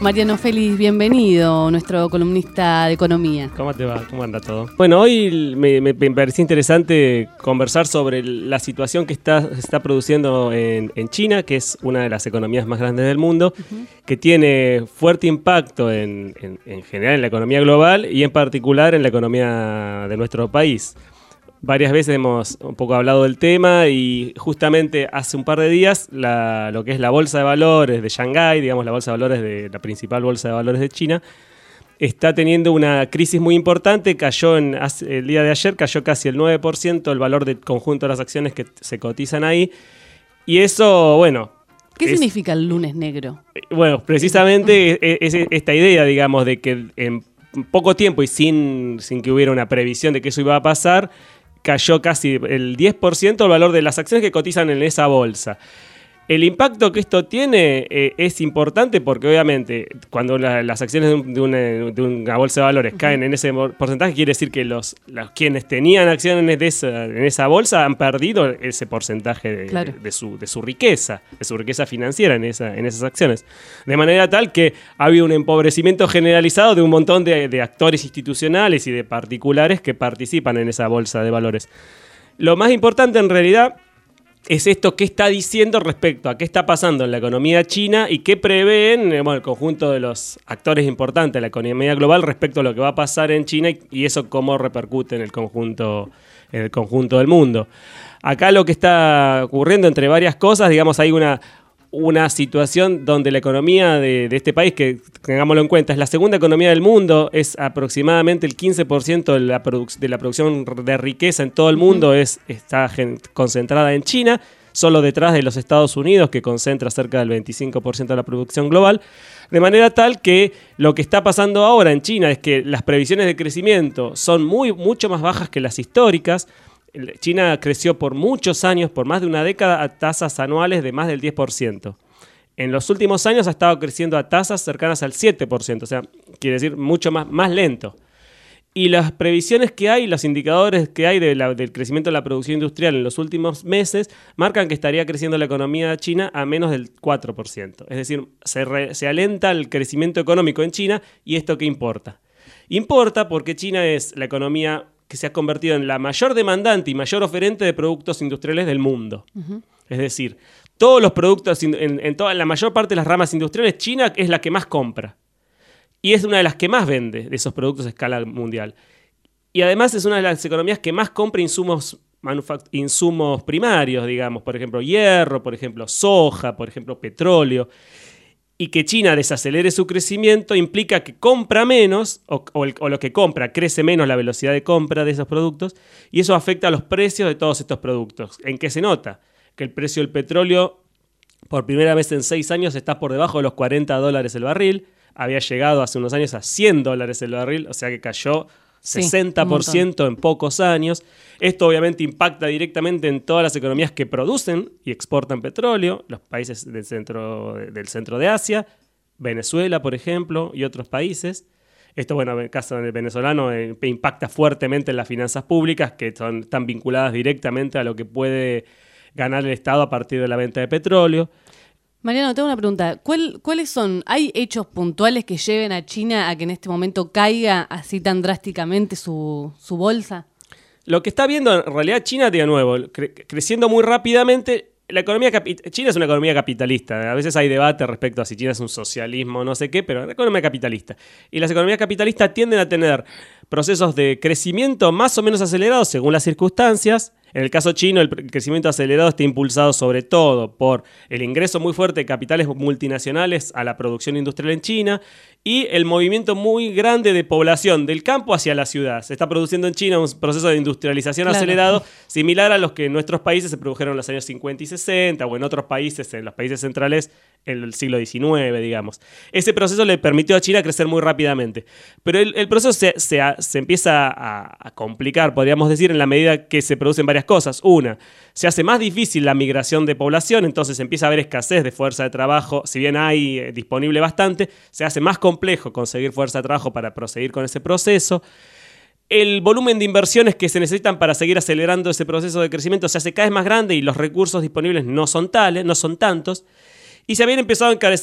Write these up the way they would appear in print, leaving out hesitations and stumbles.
Mariano Félix, bienvenido, nuestro columnista de economía. ¿Cómo te va? ¿Cómo anda todo? Bueno, hoy me pareció interesante conversar sobre la situación que se está produciendo en China, que es una de las economías más grandes del mundo, que tiene fuerte impacto en general en la economía global y en particular en la economía de nuestro país. Varias veces hemos un poco hablado del tema y justamente hace un par de días lo que es la bolsa de valores de Shanghái, digamos la bolsa de valores de la principal bolsa de valores de China, está teniendo una crisis muy importante. El día de ayer cayó casi el 9% el valor del conjunto de las acciones que se cotizan ahí. Y eso, bueno... ¿Qué significa el lunes negro? Bueno, precisamente es esta idea, digamos, de que en poco tiempo y sin que hubiera una previsión de que eso iba a pasar, cayó casi el 10% el valor de las acciones que cotizan en esa bolsa. El impacto que esto tiene es importante porque obviamente cuando las acciones de una bolsa de valores caen en ese porcentaje, quiere decir que quienes tenían acciones en esa bolsa han perdido ese porcentaje de su riqueza financiera en esas acciones. De manera tal que ha habido un empobrecimiento generalizado de un montón de actores institucionales y de particulares que participan en esa bolsa de valores. Lo más importante en realidad es esto que está diciendo respecto a qué está pasando en la economía china y qué prevén el conjunto de los actores importantes de la economía global respecto a lo que va a pasar en China y eso cómo repercute en el conjunto del mundo. Acá lo que está ocurriendo entre varias cosas, digamos, hay una situación donde la economía de este país, que tengámoslo en cuenta, es la segunda economía del mundo, es aproximadamente el 15% de la producción de riqueza en todo el mundo está concentrada en China, solo detrás de los Estados Unidos, que concentra cerca del 25% de la producción global, de manera tal que lo que está pasando ahora en China es que las previsiones de crecimiento son mucho más bajas que las históricas. China creció por muchos años, por más de una década, a tasas anuales de más del 10%. En los últimos años ha estado creciendo a tasas cercanas al 7%, o sea, quiere decir mucho más lento. Y las previsiones que hay, los indicadores que hay del crecimiento de la producción industrial en los últimos meses, marcan que estaría creciendo la economía china a menos del 4%. Es decir, se alenta el crecimiento económico en China, ¿y esto qué importa? Importa porque China es la economía que se ha convertido en la mayor demandante y mayor oferente de productos industriales del mundo. Es decir, todos los productos, en la mayor parte de las ramas industriales, China es la que más compra. Y es una de las que más vende de esos productos a escala mundial. Y además es una de las economías que más compra insumos primarios, digamos, por ejemplo, hierro, por ejemplo, soja, por ejemplo, petróleo. Y que China desacelere su crecimiento implica que compra menos o lo que compra crece menos la velocidad de compra de esos productos y eso afecta a los precios de todos estos productos. ¿En qué se nota? Que el precio del petróleo por primera vez en 6 años está por debajo de los $40 el barril. Había llegado hace unos años a $100 el barril, o sea que cayó 60% en pocos años. Esto obviamente impacta directamente en todas las economías que producen y exportan petróleo, los países del centro de Asia, Venezuela, por ejemplo, y otros países. Esto, bueno, en el caso del venezolano, impacta fuertemente en las finanzas públicas, que están vinculadas directamente a lo que puede ganar el Estado a partir de la venta de petróleo. Mariano, tengo una pregunta. ¿Cuáles son? ¿Hay hechos puntuales que lleven a China a que en este momento caiga así tan drásticamente su bolsa? Lo que está viendo en realidad China, de nuevo, creciendo muy rápidamente. China es una economía capitalista. A veces hay debate respecto a si China es un socialismo o no sé qué, pero es una economía capitalista. Y las economías capitalistas tienden a tener procesos de crecimiento más o menos acelerados según las circunstancias. En el caso chino, el crecimiento acelerado está impulsado sobre todo por el ingreso muy fuerte de capitales multinacionales a la producción industrial en China y el movimiento muy grande de población del campo hacia la ciudad. Se está produciendo en China un proceso de industrialización acelerado similar a los que en nuestros países se produjeron en los años 50 y 60 o en otros países, en los países centrales, en el siglo XIX, digamos. Ese proceso le permitió a China crecer muy rápidamente. Pero el proceso se empieza a complicar, podríamos decir, en la medida que se producen varias cosas. Una, se hace más difícil la migración de población, entonces empieza a haber escasez de fuerza de trabajo. Si bien hay disponible bastante, se hace más complejo conseguir fuerza de trabajo para proseguir con ese proceso. El volumen de inversiones que se necesitan para seguir acelerando ese proceso de crecimiento se hace cada vez más grande y los recursos disponibles no son tantos. Y se habían empezado a encarecer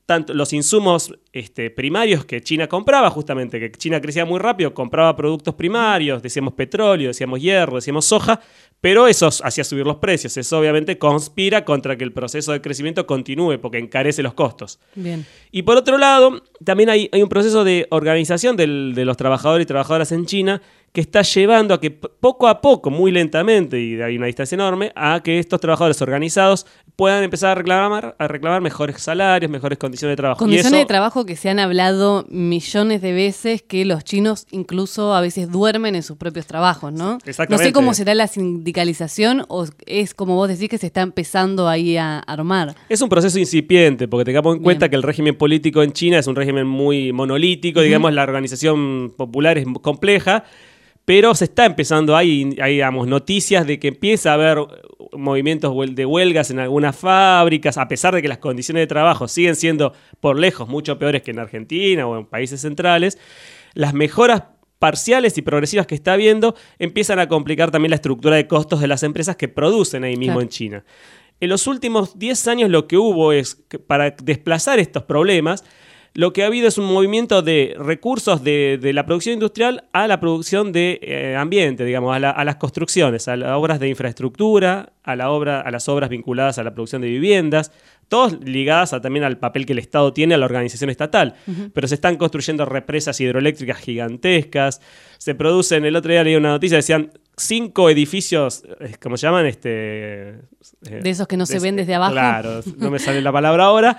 tanto los insumos primarios que China compraba, justamente, que China crecía muy rápido, compraba productos primarios, decíamos petróleo, decíamos hierro, decíamos soja, pero eso hacía subir los precios. Eso obviamente conspira contra que el proceso de crecimiento continúe, porque encarece los costos. Bien. Y por otro lado, también hay un proceso de organización de los trabajadores y trabajadoras en China que está llevando a que poco a poco, muy lentamente, y hay una distancia enorme, a que estos trabajadores organizados puedan empezar a reclamar mejores salarios, mejores condiciones de trabajo. Condiciones de trabajo que se han hablado millones de veces, que los chinos incluso a veces duermen en sus propios trabajos, ¿no? Exactamente. No sé cómo será la sindicalización o es como vos decís que se está empezando ahí a armar. Es un proceso incipiente, porque tengamos en cuenta que el régimen político en China es un régimen muy monolítico, digamos, la organización popular es compleja, pero se está empezando, hay digamos, noticias de que empieza a haber movimientos de huelgas en algunas fábricas, a pesar de que las condiciones de trabajo siguen siendo por lejos mucho peores que en Argentina o en países centrales. Las mejoras parciales y progresivas que está habiendo empiezan a complicar también la estructura de costos de las empresas que producen ahí mismo en China. En los últimos 10 años lo que hubo es que para desplazar estos problemas, lo que ha habido es un movimiento de recursos de la producción industrial a la producción de ambiente, digamos, a las construcciones, a las obras de infraestructura, a las obras vinculadas a la producción de viviendas, todas ligadas también al papel que el Estado tiene a la organización estatal. Pero se están construyendo represas hidroeléctricas gigantescas, se producen, el otro día leí una noticia, decían 5 edificios, ¿cómo se llaman? De esos que no se ven desde abajo. Claro, no me sale la palabra ahora.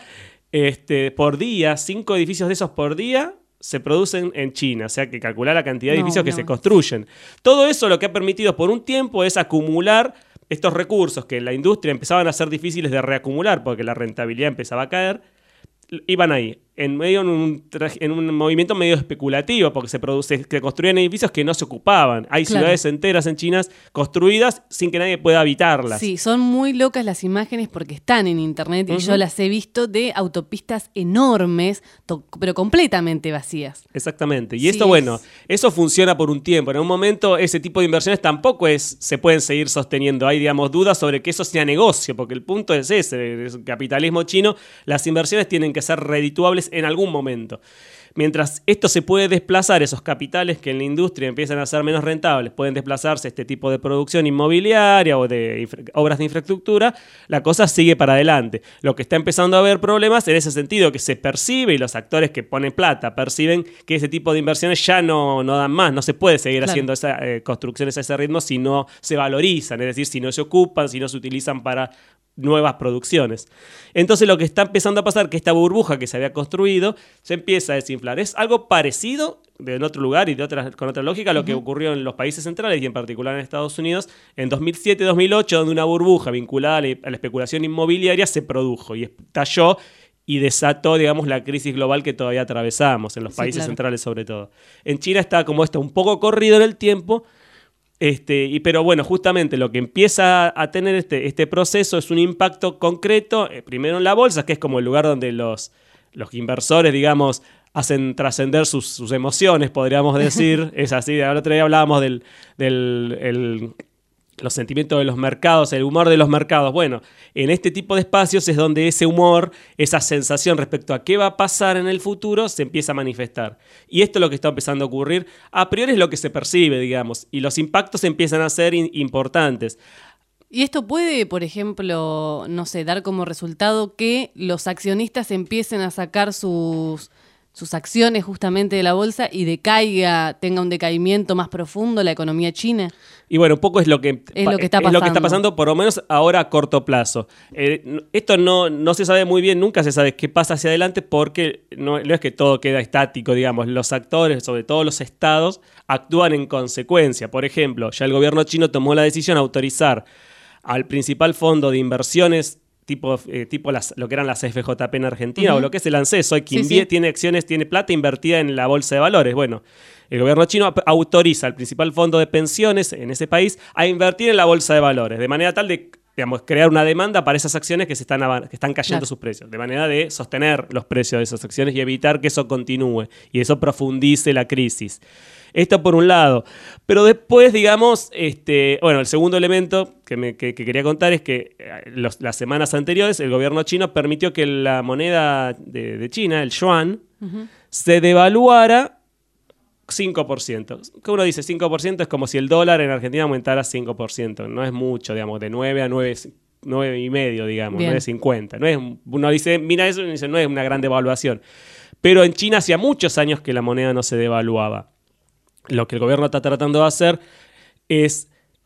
Por día, 5 edificios de esos por día se producen en China, o sea que calcular la cantidad de edificios que se construyen. Todo eso lo que ha permitido por un tiempo es acumular estos recursos que en la industria empezaban a ser difíciles de reacumular porque la rentabilidad empezaba a caer, iban ahí, en un movimiento medio especulativo, porque se construían edificios que no se ocupaban. Hay ciudades enteras en China construidas sin que nadie pueda habitarlas. Sí, son muy locas las imágenes porque están en internet y yo las he visto de autopistas enormes, pero completamente vacías. Exactamente. Y esto, bueno, eso funciona por un tiempo. En un momento ese tipo de inversiones tampoco se pueden seguir sosteniendo. Hay, digamos, dudas sobre que eso sea negocio, porque el punto es ese, el capitalismo chino, las inversiones tienen que ser redituables en algún momento. Mientras esto se puede desplazar, esos capitales que en la industria empiezan a ser menos rentables, pueden desplazarse a este tipo de producción inmobiliaria o de obras de infraestructura, la cosa sigue para adelante. Lo que está empezando a haber problemas en ese sentido, que se percibe y los actores que ponen plata perciben que ese tipo de inversiones ya no dan más, no se puede seguir haciendo esas construcciones a ese ritmo si no se valorizan, es decir, si no se ocupan, si no se utilizan para nuevas producciones. Entonces lo que está empezando a pasar es que esta burbuja que se había construido se empieza a desinflar. Es algo parecido en otro lugar y con otra lógica a lo que ocurrió en los países centrales y en particular en Estados Unidos en 2007-2008, donde una burbuja vinculada a la especulación inmobiliaria se produjo y estalló y desató, digamos, la crisis global que todavía atravesamos en los países centrales sobre todo. En China está como esto un poco corrido en el tiempo. Pero bueno, justamente lo que empieza a tener este proceso es un impacto concreto, primero en la bolsa, que es como el lugar donde los inversores, digamos, hacen trascender sus emociones, podríamos decir. Es así, el otro día hablábamos los sentimientos de los mercados, el humor de los mercados. Bueno, en este tipo de espacios es donde ese humor, esa sensación respecto a qué va a pasar en el futuro se empieza a manifestar. Y esto es lo que está empezando a ocurrir. A priori es lo que se percibe, digamos, y los impactos empiezan a ser importantes. Y esto puede, por ejemplo, no sé, dar como resultado que los accionistas empiecen a sacar sus acciones justamente de la bolsa y tenga un decaimiento más profundo la economía china. Y bueno, un poco es lo que está pasando, por lo menos ahora a corto plazo. Esto no se sabe muy bien, nunca se sabe qué pasa hacia adelante porque no es que todo queda estático, digamos. Los actores, sobre todo los estados, actúan en consecuencia. Por ejemplo, ya el gobierno chino tomó la decisión de autorizar al principal fondo de inversiones tipo lo que eran las FJP en Argentina o lo que es el ANSES hoy, que tiene acciones, tiene plata invertida en la bolsa de valores. Bueno, el gobierno chino autoriza al principal fondo de pensiones en ese país a invertir en la bolsa de valores, de manera tal de digamos, crear una demanda para esas acciones que están cayendo sus precios, de manera de sostener los precios de esas acciones y evitar que eso continúe y eso profundice la crisis. Esto por un lado. Pero después, digamos, el segundo elemento que quería contar es que las semanas anteriores el gobierno chino permitió que la moneda de China, el yuan, se devaluara 5%. Que uno dice 5% es como si el dólar en Argentina aumentara 5%. No es mucho, digamos, de 9 a 9,5, digamos, Bien. 9,50. No es, uno dice, mira eso y dice, no es una gran devaluación. Pero en China hacía muchos años que la moneda no se devaluaba. Lo que el gobierno está tratando de hacer es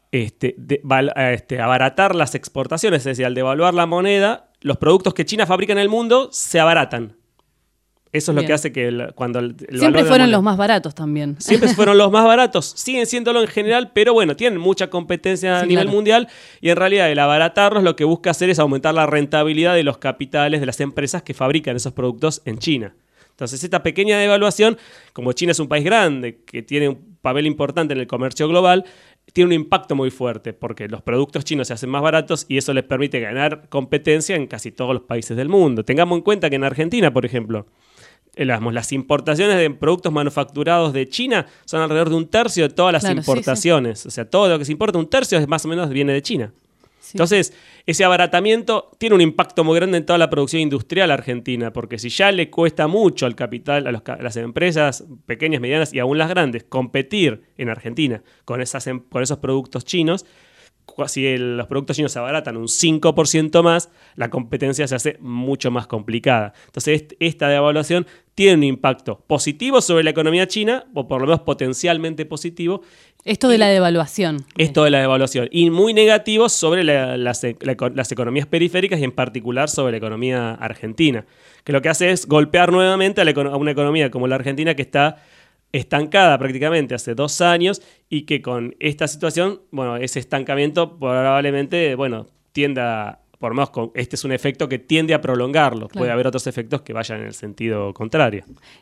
abaratar las exportaciones, es decir, al devaluar la moneda, los productos que China fabrica en el mundo se abaratan. Eso es lo que hace que cuando el siempre fueron los más baratos también. Siempre fueron los más baratos, siguen siéndolo en general, pero bueno, tienen mucha competencia a nivel mundial y en realidad el abaratarlos lo que busca hacer es aumentar la rentabilidad de los capitales de las empresas que fabrican esos productos en China. Entonces, esta pequeña devaluación, como China es un país grande que tiene un papel importante en el comercio global, tiene un impacto muy fuerte porque los productos chinos se hacen más baratos y eso les permite ganar competencia en casi todos los países del mundo. Tengamos en cuenta que en Argentina, por ejemplo, las importaciones de productos manufacturados de China son alrededor de 1/3 de todas las importaciones. Sí. O sea, todo lo que se importa, 1/3 más o menos viene de China. Sí. Entonces, ese abaratamiento tiene un impacto muy grande en toda la producción industrial argentina, porque si ya le cuesta mucho al capital, a las empresas pequeñas, medianas y aún las grandes, competir en Argentina con esos productos chinos, si los productos chinos se abaratan un 5% más, la competencia se hace mucho más complicada. Entonces, esta devaluación tiene un impacto positivo sobre la economía china, o por lo menos potencialmente positivo. Esto de la devaluación. Esto de la devaluación. Y muy negativo sobre las economías periféricas y en particular sobre la economía argentina, que lo que hace es golpear nuevamente a una economía como la Argentina que está estancada prácticamente hace 2 años y que con esta situación, ese estancamiento probablemente, tienda, por lo menos este es un efecto que tiende a prolongarlo. Claro. Puede haber otros efectos que vayan en el sentido contrario.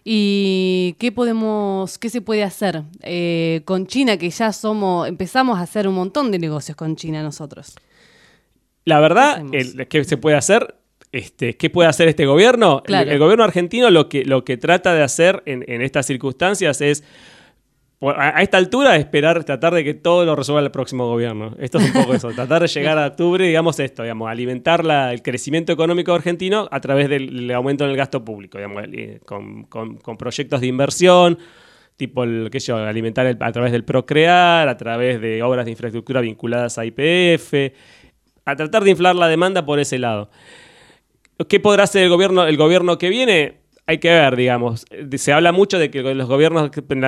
¿Y qué se puede hacer con China, que ya empezamos a hacer un montón de negocios con China nosotros? La verdad, ¿qué se puede hacer? ¿Qué puede hacer este gobierno? Claro. El gobierno argentino lo que trata de hacer en estas circunstancias es, a esta altura, tratar de que todo lo resuelva el próximo gobierno. Esto es un poco eso, tratar de llegar a octubre, alimentar el crecimiento económico argentino a través del aumento en el gasto público, con proyectos de inversión, tipo alimentar a través del Procrear, a través de obras de infraestructura vinculadas a YPF, a tratar de inflar la demanda por ese lado. ¿Qué podrá hacer el gobierno que viene? Hay que ver, digamos. Se habla mucho de que los gobiernos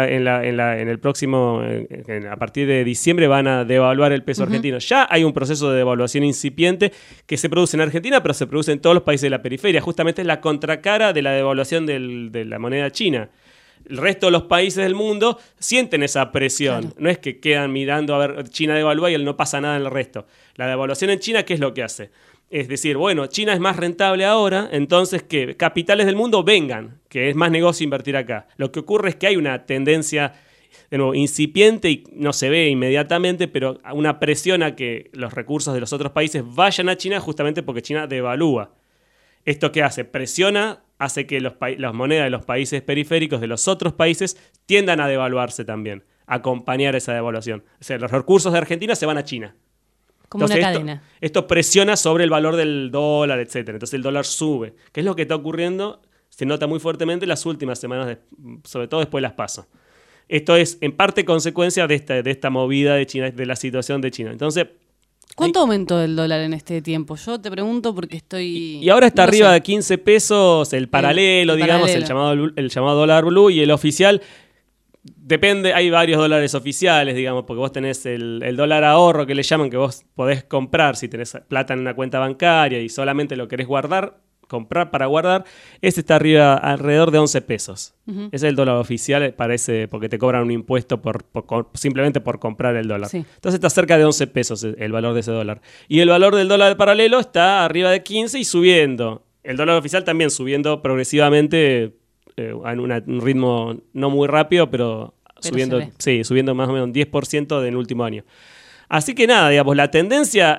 en el próximo, a partir de diciembre, van a devaluar el peso argentino. Ya hay un proceso de devaluación incipiente que se produce en Argentina, pero se produce en todos los países de la periferia. Justamente es la contracara de la devaluación de la moneda china. El resto de los países del mundo sienten esa presión. Claro. No es que quedan mirando a ver China devalúa y no pasa nada en el resto. La devaluación en China, ¿qué es lo que hace? Es decir, China es más rentable ahora, entonces que capitales del mundo vengan, que es más negocio invertir acá. Lo que ocurre es que hay una tendencia, de nuevo, incipiente y no se ve inmediatamente, pero una presión a que los recursos de los otros países vayan a China justamente porque China devalúa. ¿Esto qué hace? Hace que las monedas de los países periféricos de los otros países tiendan a devaluarse también, a acompañar esa devaluación. O sea, los recursos de Argentina se van a China. Como entonces, una cadena. Esto presiona sobre el valor del dólar, etc. Entonces el dólar sube. ¿Qué es lo que está ocurriendo? Se nota muy fuertemente en las últimas semanas, sobre todo después de las PASO. Esto es en parte consecuencia de esta movida de China, de la situación de China. Entonces, ¿cuánto aumentó el dólar en este tiempo? Yo te pregunto porque estoy... Y ahora está arriba de 15 pesos, el paralelo, digamos, paralelo. El llamado dólar blue y el oficial. Depende, hay varios dólares oficiales, digamos, porque vos tenés el dólar ahorro que le llaman, que vos podés comprar si tenés plata en una cuenta bancaria y solamente lo querés comprar para guardar. Este está alrededor de 11 pesos. Ese es el dólar oficial, parece, porque te cobran un impuesto simplemente por comprar el dólar. Sí. Entonces está cerca de 11 pesos el valor de ese dólar. Y el valor del dólar paralelo está arriba de 15 y subiendo. El dólar oficial también subiendo progresivamente en un ritmo no muy rápido, pero subiendo más o menos un 10% del último año. Así que nada, digamos, la tendencia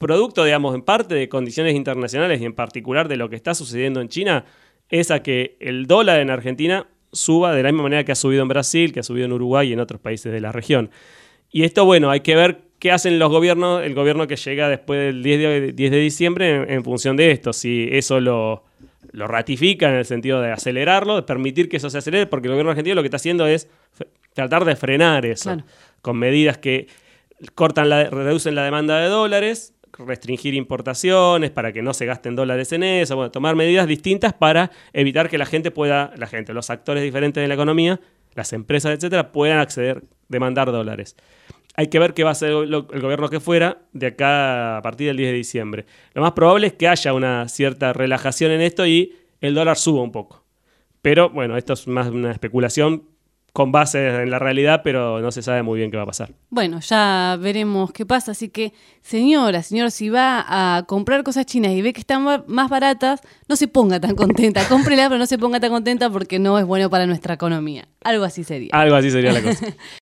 producto, digamos, en parte de condiciones internacionales y en particular de lo que está sucediendo en China, es a que el dólar en Argentina suba de la misma manera que ha subido en Brasil, que ha subido en Uruguay y en otros países de la región. Y esto, bueno, hay que ver qué hacen los gobiernos, el gobierno que llega después del 10 de diciembre en función de esto. Si eso lo ratifica en el sentido de acelerarlo, de permitir que eso se acelere, porque el gobierno argentino lo que está haciendo es tratar de frenar eso, claro, con medidas que reducen la demanda de dólares, restringir importaciones para que no se gasten dólares en eso, bueno, tomar medidas distintas para evitar que los actores diferentes de la economía, las empresas, etcétera, puedan acceder, demandar dólares. Hay que ver qué va a hacer el gobierno que fuera de acá a partir del 10 de diciembre. Lo más probable es que haya una cierta relajación en esto y el dólar suba un poco. Pero bueno, esto es más una especulación con base en la realidad, pero no se sabe muy bien qué va a pasar. Bueno, ya veremos qué pasa. Así que, señor, si va a comprar cosas chinas y ve que están más baratas, no se ponga tan contenta. Cómprela, pero no se ponga tan contenta porque no es bueno para nuestra economía. Algo así sería. Algo así sería la cosa.